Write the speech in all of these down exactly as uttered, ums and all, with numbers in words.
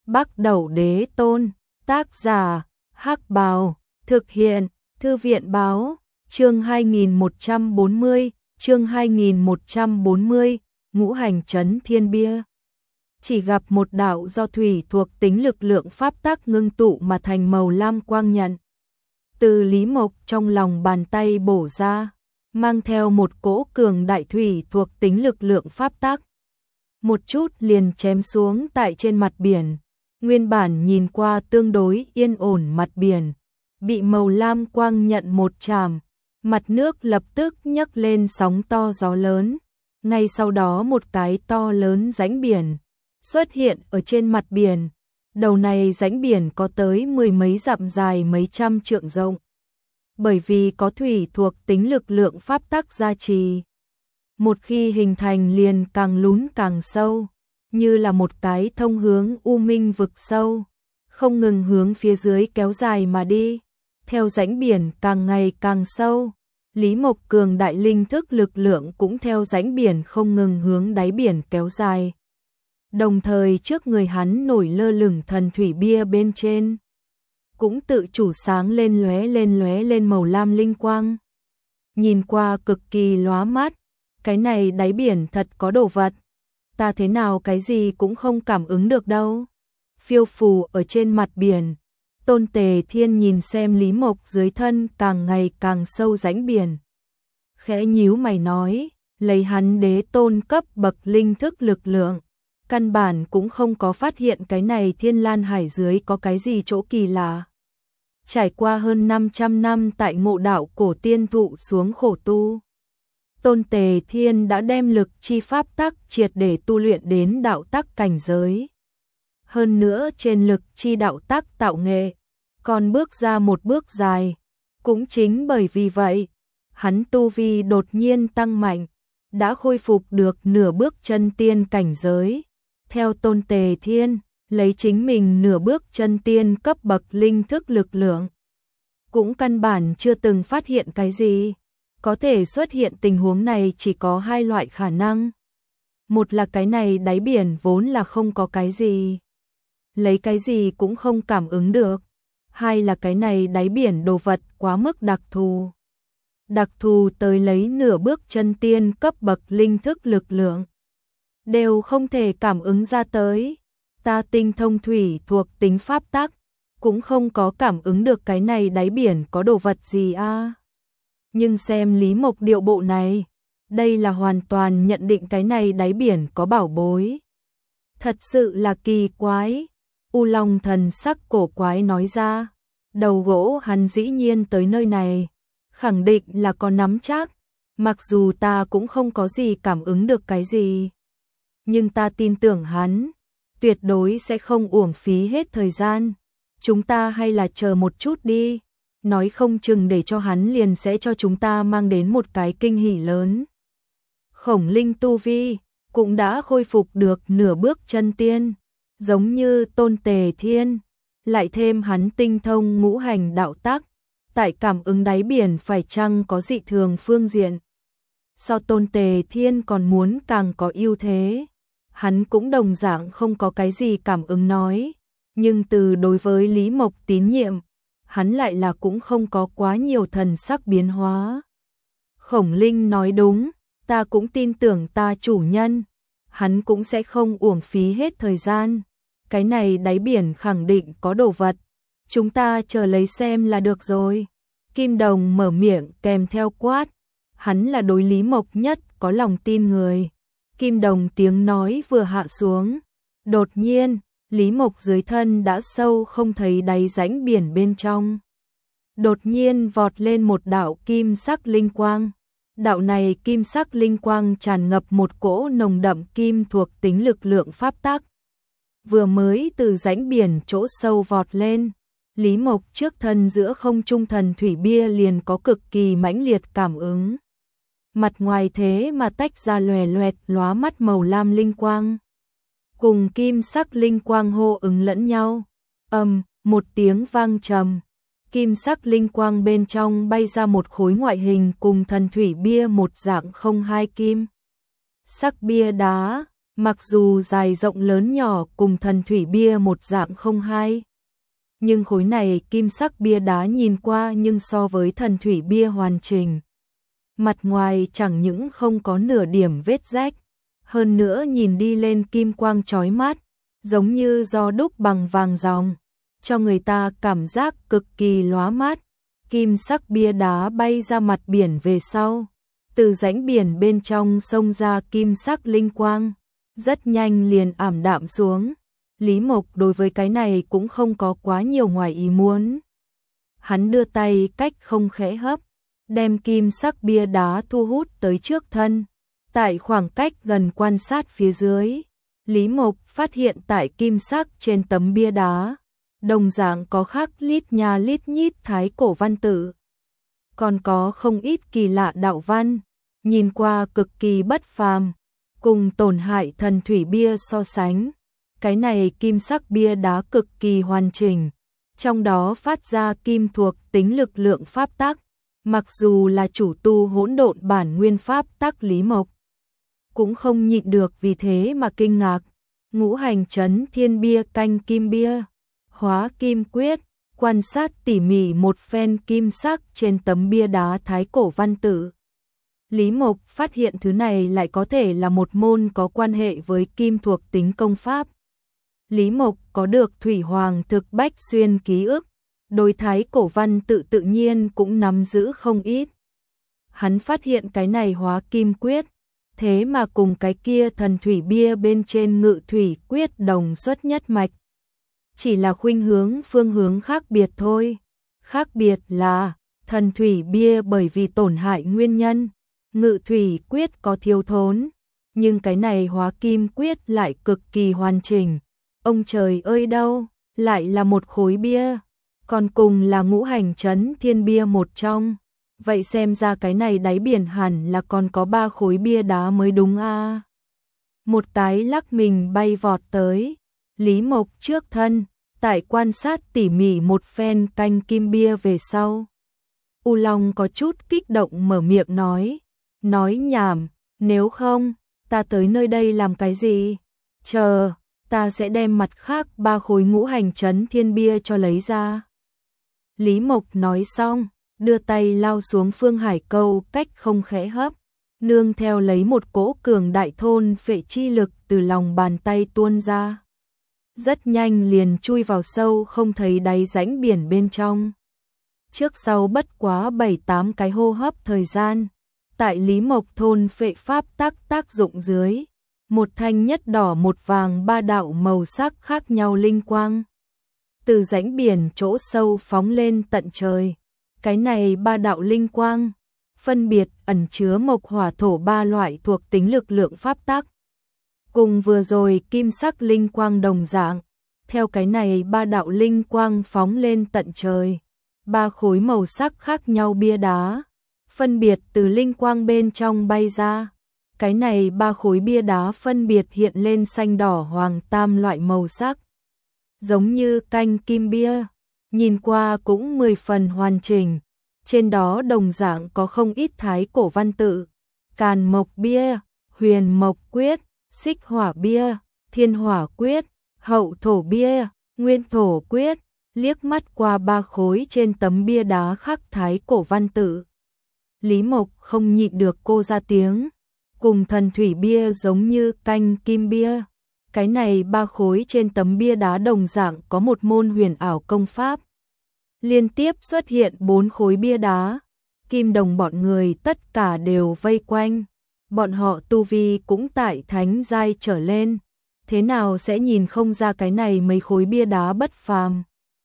Bắc Đẩu Đế Tôn, tác giả, Hắc Bào, thực hiện, Thư viện báo, chương hai nghìn một trăm bốn mươi, chương hai nghìn một trăm bốn mươi, ngũ hành chấn thiên bia. Chỉ gặp một đạo do thủy thuộc tính lực lượng pháp tắc ngưng tụ mà thành màu lam quang nhận. Từ Lý Mộc trong lòng bàn tay bổ ra, mang theo một cỗ cường đại thủy thuộc tính lực lượng pháp tắc. Một chút liền chém xuống tại trên mặt biển, nguyên bản nhìn qua tương đối yên ổn mặt biển, bị màu lam quang nhận một chạm, mặt nước lập tức nhấc lên sóng to gió lớn, ngay sau đó một cái to lớn rãnh biển xuất hiện ở trên mặt biển. Đầu này rãnh biển có tới mười mấy dặm dài mấy trăm trượng rộng. Bởi vì có thủy thuộc tính lực lượng pháp tắc gia trì, một khi hình thành liền càng lún càng sâu, như là một cái thông hướng u minh vực sâu, không ngừng hướng phía dưới kéo dài mà đi. Theo rãnh biển càng ngày càng sâu, Lý Mộc cường đại linh thức lực lượng cũng theo rãnh biển không ngừng hướng đáy biển kéo dài. Đồng thời trước người hắn nổi lơ lửng thần thủy bia bên trên, cũng tự chủ sáng lên lóe lên lóe lên màu lam linh quang. Nhìn qua cực kỳ lóa mắt, cái này đáy biển thật có đồ vật, ta thế nào cái gì cũng không cảm ứng được đâu. Phiêu phù ở trên mặt biển, Tôn Tề Thiên nhìn xem Lý Mộc dưới thân càng ngày càng sâu rãnh biển, khẽ nhíu mày nói, lấy hắn đế tôn cấp bậc linh thức lực lượng, căn bản cũng không có phát hiện cái này Thiên Lan Hải dưới có cái gì chỗ kỳ lạ. Trải qua hơn năm trăm năm tại Ngộ Đạo cổ tiên thụ xuống khổ tu, Tôn Tề Thiên đã đem lực chi pháp tắc triệt để tu luyện đến đạo tắc cảnh giới. Hơn nữa trên lực chi đạo tắc tạo nghệ, còn bước ra một bước dài. Cũng chính bởi vì vậy, hắn tu vi đột nhiên tăng mạnh, đã khôi phục được nửa bước chân tiên cảnh giới. Theo Tôn Tề Thiên, lấy chính mình nửa bước chân tiên cấp bậc linh thức lực lượng, cũng căn bản chưa từng phát hiện cái gì. Có thể xuất hiện tình huống này chỉ có hai loại khả năng. Một là cái này đáy biển vốn là không có cái gì, lấy cái gì cũng không cảm ứng được. Hai là cái này đáy biển đồ vật quá mức đặc thù. Đặc thù tới lấy nửa bước chân tiên cấp bậc linh thức lực lượng, đều không thể cảm ứng ra tới. Ta tinh thông thủy thuộc tính pháp tắc, cũng không có cảm ứng được cái này đáy biển có đồ vật gì a. À. Nhưng xem Lý Mộc điệu bộ này, đây là hoàn toàn nhận định cái này đáy biển có bảo bối. Thật sự là kỳ quái. U Long thần sắc cổ quái nói ra, đầu gỗ hắn dĩ nhiên tới nơi này, khẳng định là có nắm chắc, mặc dù ta cũng không có gì cảm ứng được cái gì. Nhưng ta tin tưởng hắn, tuyệt đối sẽ không uổng phí hết thời gian. Chúng ta hay là chờ một chút đi, nói không chừng để cho hắn liền sẽ cho chúng ta mang đến một cái kinh hỉ lớn. Khổng linh tu vi cũng đã khôi phục được nửa bước chân tiên, giống như Tôn Tề Thiên, lại thêm hắn tinh thông ngũ hành đạo tắc, tại cảm ứng đáy biển phải chăng có dị thường phương diện, so Tôn Tề Thiên còn muốn càng có ưu thế. Hắn cũng đồng dạng không có cái gì cảm ứng nói, nhưng từ đối với Lý Mộc tín nhiệm, hắn lại là cũng không có quá nhiều thần sắc biến hóa. Khổng linh nói đúng, ta cũng tin tưởng ta chủ nhân, hắn cũng sẽ không uổng phí hết thời gian. Cái này đáy biển khẳng định có đồ vật, chúng ta chờ lấy xem là được rồi. Kim Đồng mở miệng kèm theo quát, hắn là đối Lý Mộc nhất có lòng tin người. Kim Đồng tiếng nói vừa hạ xuống, đột nhiên, Lý Mộc dưới thân đã sâu không thấy đáy rãnh biển bên trong. Đột nhiên vọt lên một đạo kim sắc linh quang. Đạo này kim sắc linh quang tràn ngập một cỗ nồng đậm kim thuộc tính lực lượng pháp tắc. Vừa mới từ rãnh biển chỗ sâu vọt lên, Lý Mộc trước thân giữa không trung thần thủy bia liền có cực kỳ mãnh liệt cảm ứng. Mặt ngoài thế mà tách ra lòe loẹt lóa mắt màu lam linh quang, cùng kim sắc linh quang hô ứng lẫn nhau. Ầm, một tiếng vang trầm, kim sắc linh quang bên trong bay ra một khối ngoại hình cùng thần thủy bia một dạng không hai kim sắc bia đá, Mặc dù dài rộng lớn nhỏ cùng thần thủy bia một dạng không hai, nhưng khối này kim sắc bia đá nhìn qua nhưng so với thần thủy bia hoàn chỉnh. Mặt ngoài chẳng những không có nửa điểm vết rách, hơn nữa nhìn đi lên kim quang chói mắt, giống như do đúc bằng vàng ròng, cho người ta cảm giác cực kỳ lóa mắt. Kim sắc bia đá bay ra mặt biển về sau, từ rãnh biển bên trong xông ra kim sắc linh quang, rất nhanh liền ảm đạm xuống. Lý Mộc đối với cái này cũng không có quá nhiều ngoài ý muốn. Hắn đưa tay cách không khẽ hấp, đem kim sắc bia đá thu hút tới trước thân. Tại khoảng cách gần quan sát phía dưới, Lý Mộc phát hiện tại kim sắc trên tấm bia đá, đồng dạng có khắc lít nha lít nhít thái cổ văn tự. Còn có không ít kỳ lạ đạo văn, nhìn qua cực kỳ bất phàm, cùng tổn hại thần thủy bia so sánh. Cái này kim sắc bia đá cực kỳ hoàn chỉnh, trong đó phát ra kim thuộc tính lực lượng pháp tắc, mặc dù là chủ tu hỗn độn bản nguyên pháp tắc Lý Mộc cũng không nhịn được vì thế mà kinh ngạc. Ngũ hành chấn thiên bia canh kim bia, hóa kim quyết, quan sát tỉ mỉ một phen kim sắc trên tấm bia đá thái cổ văn tự. Lý Mộc phát hiện thứ này lại có thể là một môn có quan hệ với kim thuộc tính công pháp. Lý Mộc có được Thủy Hoàng thực bách xuyên ký ức, đối thái cổ văn tự tự nhiên cũng nắm giữ không ít. Hắn phát hiện cái này hóa kim quyết, thế mà cùng cái kia thần thủy bia bên trên ngự thủy quyết đồng xuất nhất mạch. Chỉ là khuynh hướng phương hướng khác biệt thôi. Khác biệt là thần thủy bia bởi vì tổn hại nguyên nhân, ngự thủy quyết có thiếu thốn, nhưng cái này hóa kim quyết lại cực kỳ hoàn chỉnh. Ông trời ơi đâu, lại là một khối bia, còn cùng là ngũ hành chấn thiên bia một trong. Vậy xem ra cái này đáy biển hẳn là còn có ba khối bia đá mới đúng a. À. Một tái lắc mình bay vọt tới, Lý Mộc trước thân, tại quan sát tỉ mỉ một phen canh kim bia về sau. U Long có chút kích động mở miệng nói, nói nhảm, nếu không, ta tới nơi đây làm cái gì? Chờ, ta sẽ đem mặt khác ba khối ngũ hành chấn thiên bia cho lấy ra. Lý Mộc nói xong, đưa tay lao xuống Phương Hải Câu cách không khẽ hấp, nương theo lấy một cỗ cường đại thôn phệ chi lực từ lòng bàn tay tuôn ra. Rất nhanh liền chui vào sâu không thấy đáy rãnh biển bên trong. Trước sau bất quá bảy tám cái hô hấp thời gian, tại Lý Mộc thôn phệ pháp tác tác dụng dưới, một thanh nhất đỏ một vàng ba đạo màu sắc khác nhau linh quang từ rãnh biển chỗ sâu phóng lên tận trời. Cái này ba đạo linh quang phân biệt ẩn chứa mộc hỏa thổ ba loại thuộc tính lực lượng pháp tắc. Cùng vừa rồi kim sắc linh quang đồng dạng, theo cái này ba đạo linh quang phóng lên tận trời, ba khối màu sắc khác nhau bia đá phân biệt từ linh quang bên trong bay ra. Cái này ba khối bia đá phân biệt hiện lên xanh đỏ hoàng tam loại màu sắc, giống như canh kim bia, nhìn qua cũng mười phần hoàn chỉnh. Trên đó đồng dạng có không ít thái cổ văn tự, càn mộc bia, huyền mộc quyết, xích hỏa bia, thiên hỏa quyết, hậu thổ bia, nguyên thổ quyết. Liếc mắt qua ba khối trên tấm bia đá khắc thái cổ văn tự, Lý Mộc không nhịn được cô ra tiếng, cùng thần thủy bia giống như canh kim bia. Cái này ba khối trên tấm bia đá đồng dạng có một môn huyền ảo công pháp. Liên tiếp xuất hiện bốn khối bia đá, Kim Đồng bọn người tất cả đều vây quanh. Bọn họ tu vi cũng tại thánh giai trở lên, thế nào sẽ nhìn không ra cái này mấy khối bia đá bất phàm.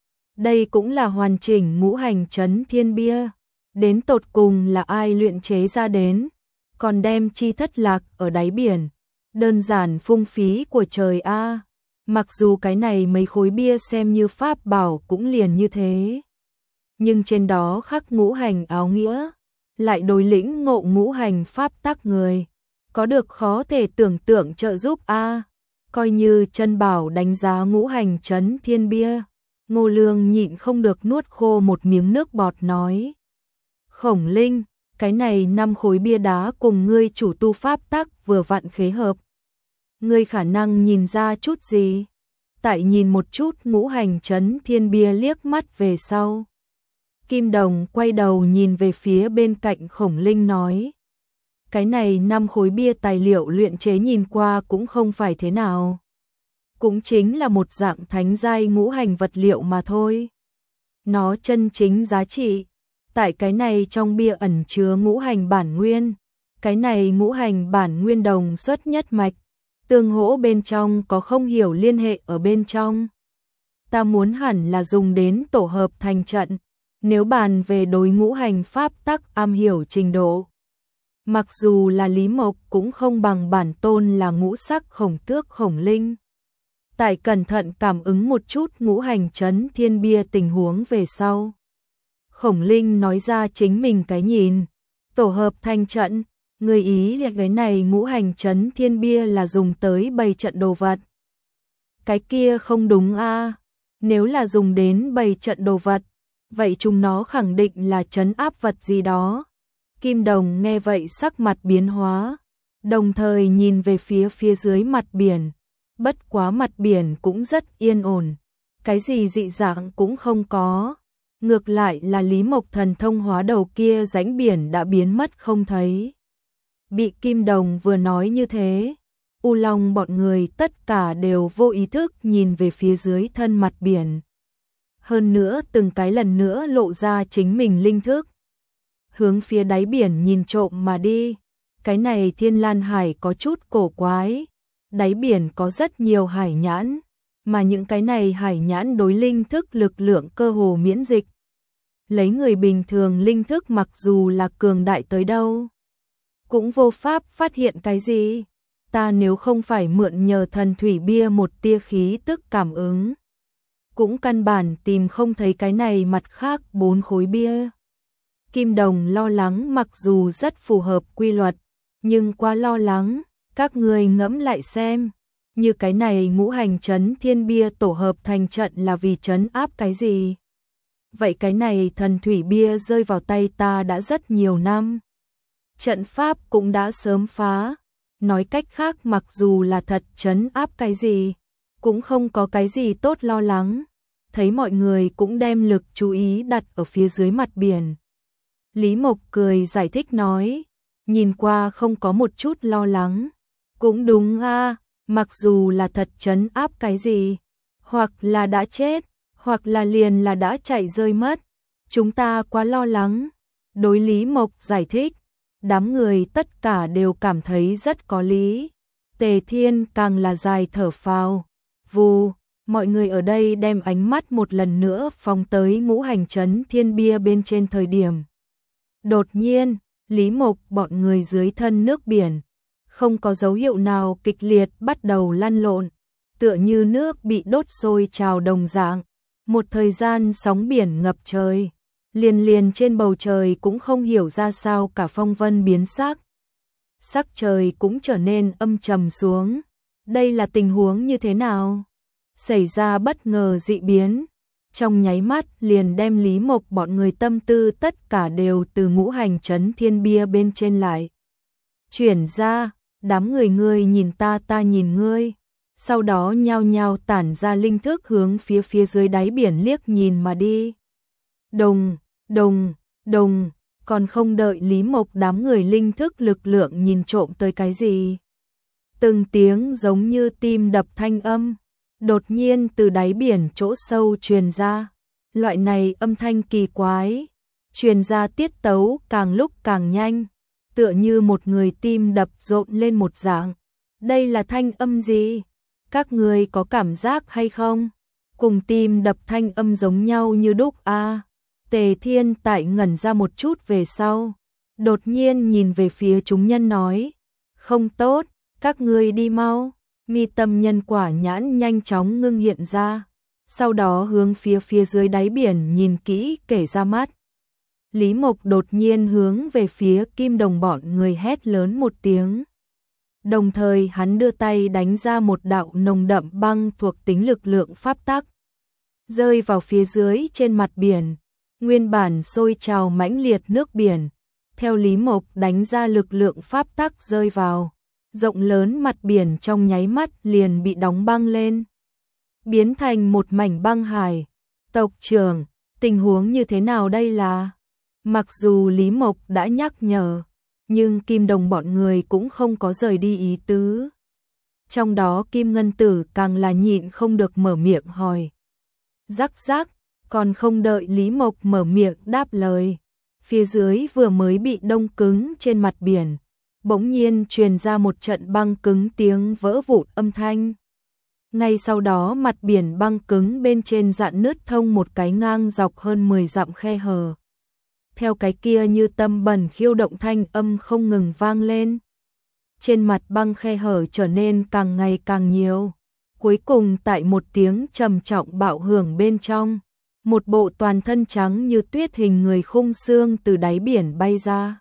Đây cũng là hoàn chỉnh ngũ hành chấn thiên bia, đến tột cùng là ai luyện chế ra đến, còn đem chi thất lạc ở đáy biển, đơn giản phung phí của trời a. Mặc dù cái này mấy khối bia xem như pháp bảo cũng liền như thế, nhưng trên đó khắc ngũ hành áo nghĩa, lại đối lĩnh ngộ ngũ hành pháp tắc người, có được khó thể tưởng tượng trợ giúp a. Coi như chân bảo đánh giá ngũ hành chấn thiên bia, Ngô Lương nhịn không được nuốt khô một miếng nước bọt nói: Khổng Linh, cái này năm khối bia đá cùng ngươi chủ tu pháp tắc vừa vặn khế hợp. ngươi khả năng nhìn ra chút gì? Tại nhìn một chút ngũ hành chấn thiên bia liếc mắt về sau. Kim Đồng quay đầu nhìn về phía bên cạnh Khổng Linh nói. Cái này năm khối bia tài liệu luyện chế nhìn qua cũng không phải thế nào. Cũng chính là một dạng thánh giai ngũ hành vật liệu mà thôi. Nó chân chính giá trị. Tại cái này trong bia ẩn chứa ngũ hành bản nguyên. Cái này ngũ hành bản nguyên đồng xuất nhất mạch. Tương hỗ bên trong có không hiểu liên hệ ở bên trong. Ta muốn hẳn là dùng đến tổ hợp thành trận. Nếu bàn về đối ngũ hành pháp tắc am hiểu trình độ. Mặc dù là Lý Mộc cũng không bằng bản tôn là ngũ sắc khổng tước Khổng Linh. Tại cẩn thận cảm ứng một chút ngũ hành chấn thiên bia tình huống về sau. Khổng Linh nói ra chính mình cái nhìn. Tổ hợp thành trận, người ý là cái này ngũ hành chấn thiên bia là dùng tới bày trận đồ vật. Cái kia không đúng a, nếu là dùng đến bày trận đồ vật, vậy chúng nó khẳng định là trấn áp vật gì đó. Kim Đồng nghe vậy sắc mặt biến hóa, đồng thời nhìn về phía phía dưới mặt biển. Bất quá mặt biển cũng rất yên ổn, cái gì dị dạng cũng không có. Ngược lại là Lý Mộc thần thông hóa đầu kia rãnh biển đã biến mất không thấy. Bị Kim Đồng vừa nói như thế, U Long bọn người tất cả đều vô ý thức nhìn về phía dưới thân mặt biển. Hơn nữa từng cái lần nữa lộ ra chính mình linh thức. Hướng phía đáy biển nhìn trộm mà đi. Cái này Thiên Lan Hải có chút cổ quái. Đáy biển có rất nhiều hải nhãn. Mà những cái này hải nhãn đối linh thức lực lượng cơ hồ miễn dịch. Lấy người bình thường linh thức mặc dù là cường đại tới đâu, cũng vô pháp phát hiện cái gì. Ta nếu không phải mượn nhờ thần thủy bia một tia khí tức cảm ứng, cũng căn bản tìm không thấy cái này mặt khác bốn khối bia. Kim Đồng lo lắng mặc dù rất phù hợp quy luật, nhưng quá lo lắng, các người ngẫm lại xem, như cái này ngũ hành chấn thiên bia tổ hợp thành trận là vì trấn áp cái gì? Vậy cái này thần thủy bia rơi vào tay ta đã rất nhiều năm. Trận pháp cũng đã sớm phá, nói cách khác mặc dù là thật trấn áp cái gì, cũng không có cái gì tốt lo lắng. Thấy mọi người cũng đem lực chú ý đặt ở phía dưới mặt biển. Lý Mộc cười giải thích nói, nhìn qua không có một chút lo lắng. Cũng đúng a, mặc dù là thật trấn áp cái gì, hoặc là đã chết, hoặc là liền là đã chạy rơi mất. Chúng ta quá lo lắng. Đối Lý Mộc giải thích, đám người tất cả đều cảm thấy rất có lý. Tề Thiên càng là dài thở phào. Vù, mọi người ở đây đem ánh mắt một lần nữa phóng tới ngũ hành chấn thiên bia bên trên thời điểm. Đột nhiên, Lý Mộc bọn người dưới thân nước biển, không có dấu hiệu nào kịch liệt bắt đầu lăn lộn, tựa như nước bị đốt sôi trào đồng dạng. Một thời gian sóng biển ngập trời, liền liền trên bầu trời cũng không hiểu ra sao cả phong vân biến sắc. Sắc trời cũng trở nên âm trầm xuống. Đây là tình huống như thế nào? Xảy ra bất ngờ dị biến, trong nháy mắt liền đem Lý Mộc bọn người tâm tư tất cả đều từ ngũ hành chấn thiên bia bên trên lại chuyển ra. Đám người ngươi nhìn ta, ta nhìn ngươi, sau đó nhao nhao tản ra linh thức hướng phía phía dưới đáy biển liếc nhìn mà đi. Đồng, đồng, đồng, còn không đợi Lý Mộc đám người linh thức lực lượng nhìn trộm tới cái gì. Từng tiếng giống như tim đập thanh âm, đột nhiên từ đáy biển chỗ sâu truyền ra. Loại này âm thanh kỳ quái, truyền ra tiết tấu càng lúc càng nhanh, tựa như một người tim đập rộn lên một dạng. Đây là thanh âm gì? Các người có cảm giác hay không? Cùng tim đập thanh âm giống nhau như đúc a. À, Tề Thiên tại ngẩn ra một chút về sau, đột nhiên nhìn về phía chúng nhân nói, không tốt, các ngươi đi mau. Mi tâm nhân quả nhãn nhanh chóng ngưng hiện ra, sau đó hướng phía phía dưới đáy biển nhìn kỹ kể ra mắt. Lý Mộc đột nhiên hướng về phía Kim Đồng bọn người hét lớn một tiếng. Đồng thời hắn đưa tay đánh ra một đạo nồng đậm băng thuộc tính lực lượng pháp tắc, rơi vào phía dưới trên mặt biển. Nguyên bản sôi trào mãnh liệt nước biển, theo Lý Mộc đánh ra lực lượng pháp tắc rơi vào, rộng lớn mặt biển trong nháy mắt liền bị đóng băng lên, biến thành một mảnh băng hải. Tộc trưởng, tình huống như thế nào đây là? Mặc dù Lý Mộc đã nhắc nhở, nhưng Kim Đồng bọn người cũng không có rời đi ý tứ. Trong đó Kim Ngân Tử càng là nhịn không được mở miệng hỏi. Rắc rắc, còn không đợi Lý Mộc mở miệng đáp lời, phía dưới vừa mới bị đông cứng trên mặt biển, bỗng nhiên truyền ra một trận băng cứng tiếng vỡ vụn âm thanh. Ngay sau đó mặt biển băng cứng bên trên rạn nứt thông một cái ngang dọc hơn mười dặm khe hở. Theo cái kia như tâm bẩn khiêu động thanh âm không ngừng vang lên. Trên mặt băng khe hở trở nên càng ngày càng nhiều. Cuối cùng tại một tiếng trầm trọng bạo hưởng bên trong, một bộ toàn thân trắng như tuyết hình người khung xương từ đáy biển bay ra.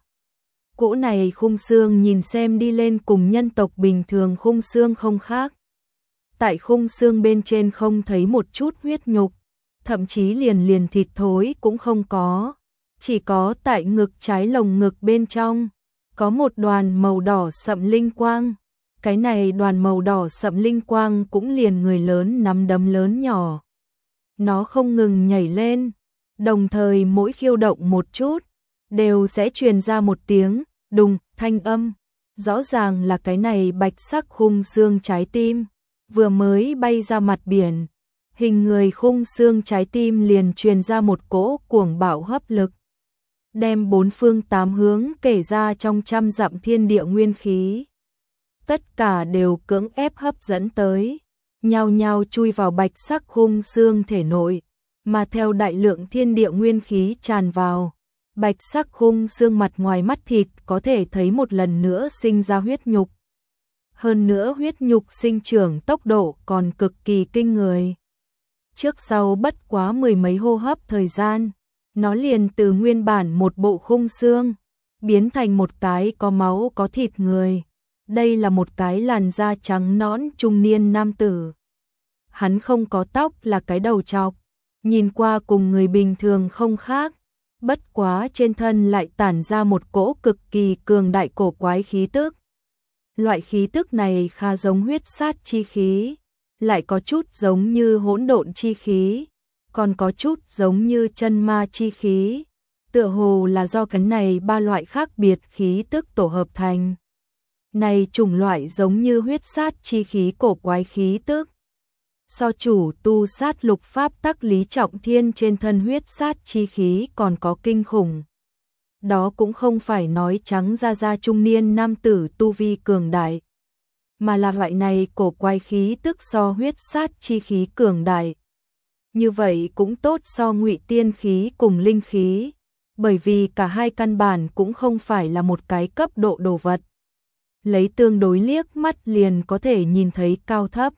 Cỗ này khung xương nhìn xem đi lên cùng nhân tộc bình thường khung xương không khác. Tại khung xương bên trên không thấy một chút huyết nhục, thậm chí liền liền thịt thối cũng không có, chỉ có tại ngực trái lồng ngực bên trong, có một đoàn màu đỏ sậm linh quang. Cái này đoàn màu đỏ sậm linh quang cũng liền người lớn nắm đấm lớn nhỏ. Nó không ngừng nhảy lên, đồng thời mỗi khiêu động một chút, đều sẽ truyền ra một tiếng đùng thanh âm. Rõ ràng là cái này bạch sắc khung xương trái tim vừa mới bay ra mặt biển, hình người khung xương trái tim liền truyền ra một cỗ cuồng bạo hấp lực, đem bốn phương tám hướng kể ra trong trăm dặm thiên địa nguyên khí. Tất cả đều cưỡng ép hấp dẫn tới, nhao nhao chui vào bạch sắc khung xương thể nội, mà theo đại lượng thiên địa nguyên khí tràn vào, bạch sắc khung xương mặt ngoài mắt thịt có thể thấy một lần nữa sinh ra huyết nhục. Hơn nữa huyết nhục sinh trưởng tốc độ còn cực kỳ kinh người. Trước sau bất quá mười mấy hô hấp thời gian, nó liền từ nguyên bản một bộ khung xương, biến thành một cái có máu có thịt người. Đây là một cái làn da trắng nõn trung niên nam tử. Hắn không có tóc, là cái đầu trọc, nhìn qua cùng người bình thường không khác, bất quá trên thân lại tản ra một cỗ cực kỳ cường đại cổ quái khí tức. Loại khí tức này khá giống huyết sát chi khí, lại có chút giống như hỗn độn chi khí, còn có chút giống như chân ma chi khí, tựa hồ là do cái này ba loại khác biệt khí tức tổ hợp thành. Này chủng loại giống như huyết sát chi khí cổ quái khí tức. So chủ tu sát lục pháp tắc Lý Trọng Thiên trên thân huyết sát chi khí còn có kinh khủng. Đó cũng không phải nói trắng ra ra trung niên nam tử tu vi cường đại, mà là loại này cổ quái khí tức so huyết sát chi khí cường đại. Như vậy cũng tốt so ngụy tiên khí cùng linh khí, bởi vì cả hai căn bản cũng không phải là một cái cấp độ đồ vật. Lấy tương đối liếc mắt liền có thể nhìn thấy cao thấp.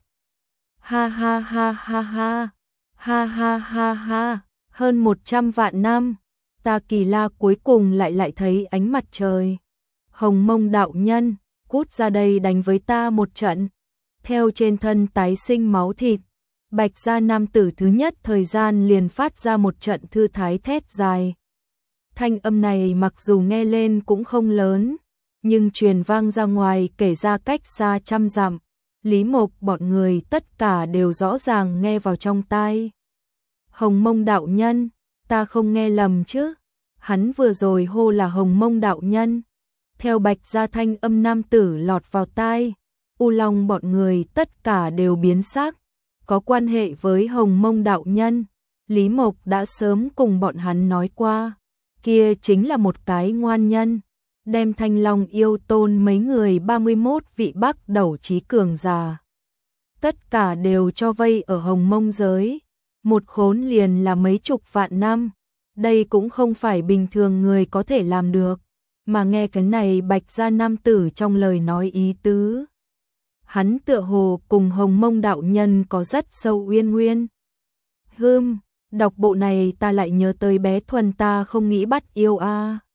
Ha ha ha ha ha, ha ha ha ha, hơn một trăm vạn năm, ta Kỳ La cuối cùng lại lại thấy ánh mặt trời. Hồng Mông đạo nhân, cút ra đây đánh với ta một trận. Theo trên thân tái sinh máu thịt, bạch gia nam tử thứ nhất thời gian liền phát ra một trận thư thái thét dài. Thanh âm này mặc dù nghe lên cũng không lớn, nhưng truyền vang ra ngoài kể ra cách xa trăm dặm, Lý Mộc bọn người tất cả đều rõ ràng nghe vào trong tai. Hồng Mông đạo nhân, ta không nghe lầm chứ? Hắn vừa rồi hô là Hồng Mông đạo nhân. Theo bạch gia thanh âm nam tử lọt vào tai, U Long bọn người tất cả đều biến sắc. Có quan hệ với Hồng Mông đạo nhân, Lý Mộc đã sớm cùng bọn hắn nói qua, kia chính là một cái ngoan nhân, đem Thanh Long yêu tôn mấy người ba mươi mốt vị bắc đầu chí cường già. Tất cả đều cho vây ở Hồng Mông giới, một khốn liền là mấy chục vạn năm, đây cũng không phải bình thường người có thể làm được, mà nghe cái này bạch gia nam tử trong lời nói ý tứ. Hắn tựa hồ cùng Hồng Mông đạo nhân có rất sâu uyên nguyên. Hừm, đọc bộ này ta lại nhớ tới bé Thuần ta không nghĩ bắt yêu a. À.